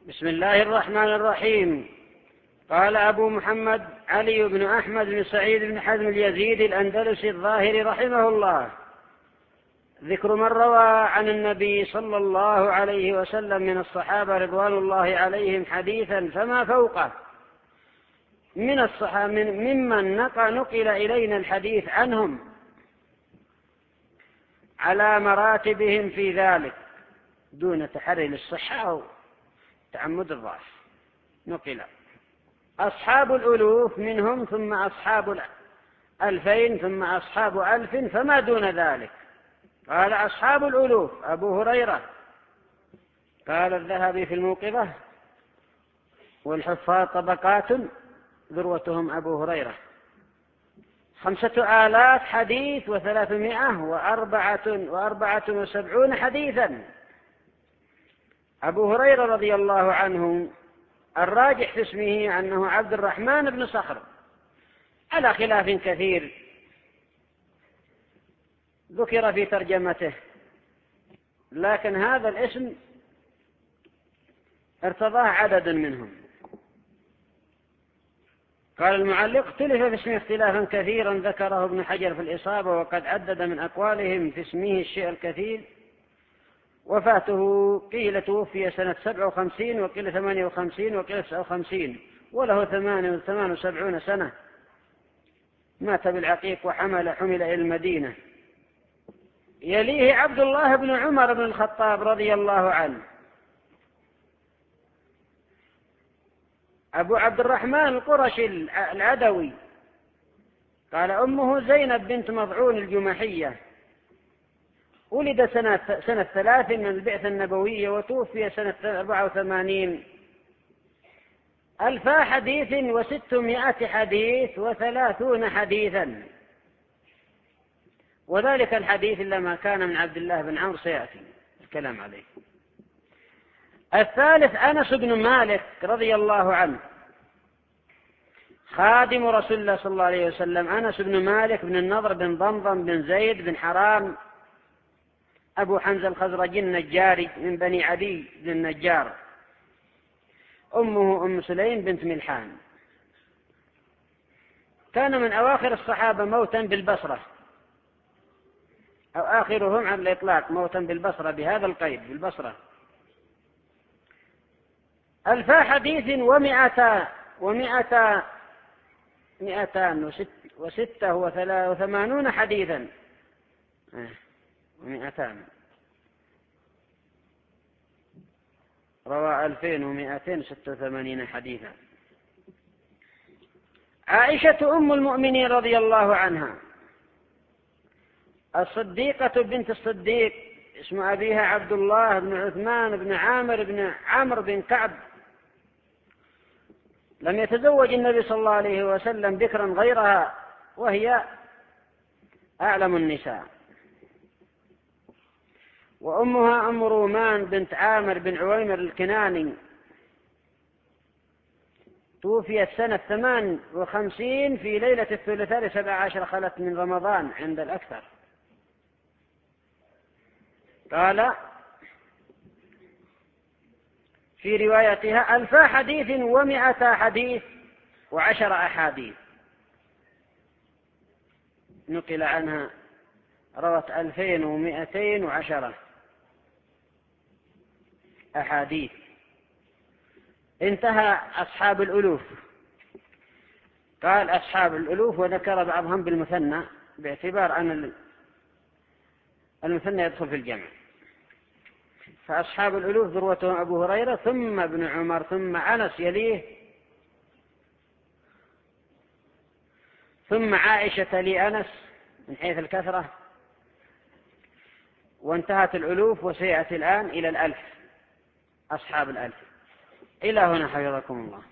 بسم الله الرحمن الرحيم. قال أبو محمد علي بن أحمد بن سعيد بن حزم اليزيدي الأندلسي الظاهري رحمه الله: ذكر من روى عن النبي صلى الله عليه وسلم من الصحابة رضوان الله عليهم حديثا فما فوقه من الصحابة ممن نقل إلينا الحديث عنهم على مراتبهم في ذلك دون تحري للصحة أو تعمد الضعف. نقل أصحاب الألوف منهم، ثم أصحاب 2000، ثم أصحاب 1000، فما دون ذلك. قال أصحاب الألوف أبو هريرة. قال الذهبي في الموقظة: والحفاظ طبقات ذروتهم أبو هريرة، 5000 حديث و374 حديثا. أبو هريرة رضي الله عنه الراجح في اسمه أنه عبد الرحمن بن صخر، على خلاف كثير ذكر في ترجمته، لكن هذا الاسم ارتضاه عدد منهم. قال المعلق: اختلف في اسمه اختلافا كثيرا ذكره ابن حجر في الإصابة، وقد عدد من أقوالهم في اسمه الشيء الكثير. وفاته قيل توفي سنة 57، وقيل 58، وقيل 59، وله 78 سنة. مات بالعقيق حمل إلى المدينة. يليه عبد الله بن عمر بن الخطاب رضي الله عنه، أبو عبد الرحمن القرشي العدوي. قال أمه زينب بنت مضعون الجمحية، ولد سنة 3 من البعثة النبوية، وتوفي سنة 84. 1000 حديث و600 حديث و30 حديثا، وذلك الحديث لما كان من عبد الله بن عمرو سيأتي الكلام عليه. الثالث أنس بن مالك رضي الله عنه، خادم رسول الله صلى الله عليه وسلم. أنس بن مالك بن النضر بن ضمضم بن زيد بن حرام أبو حمزة الخزرجي النجاري من بني عدي بن النجار. أمه أم سليم بنت ملحان. كان من أواخر الصحابة موتا بالبصرة، أو آخرهم على الإطلاق موتا بالبصرة، بهذا القيد بالبصرة. 1000 حديث و286 حديثا، 200. روى 2286 حديثا. عائشة أم المؤمنين رضي الله عنها، الصديقة بنت الصديق، اسم أبيها عبد الله بن عثمان بن عامر بن عمرو بن كعب. لم يتزوج النبي صلى الله عليه وسلم بكرا غيرها، وهي أعلم النساء. وأمها أم رومان بنت عامر بن عويمر الكناني، توفيت سنة 58 في ليلة الثلاثاء 17 خلت من رمضان عند الأكثر. قال في روايتها 1000 حديث و100 حديث و10 أحاديث. نقل عنها روت 2210 أحاديث. انتهى أصحاب الألوف. قال أصحاب الألوف، وذكر بعضهم بالمثنى باعتبار أن المثنى يدخل في الجمع. فأصحاب الألوف ذروتهم أبو هريرة، ثم ابن عمر، ثم أنس يليه، ثم عائشة لأنس من حيث الكثرة، وانتهت الألوف، وسيأتي الآن إلى 1000، أصحاب 1000. إلى هنا حفظكم الله.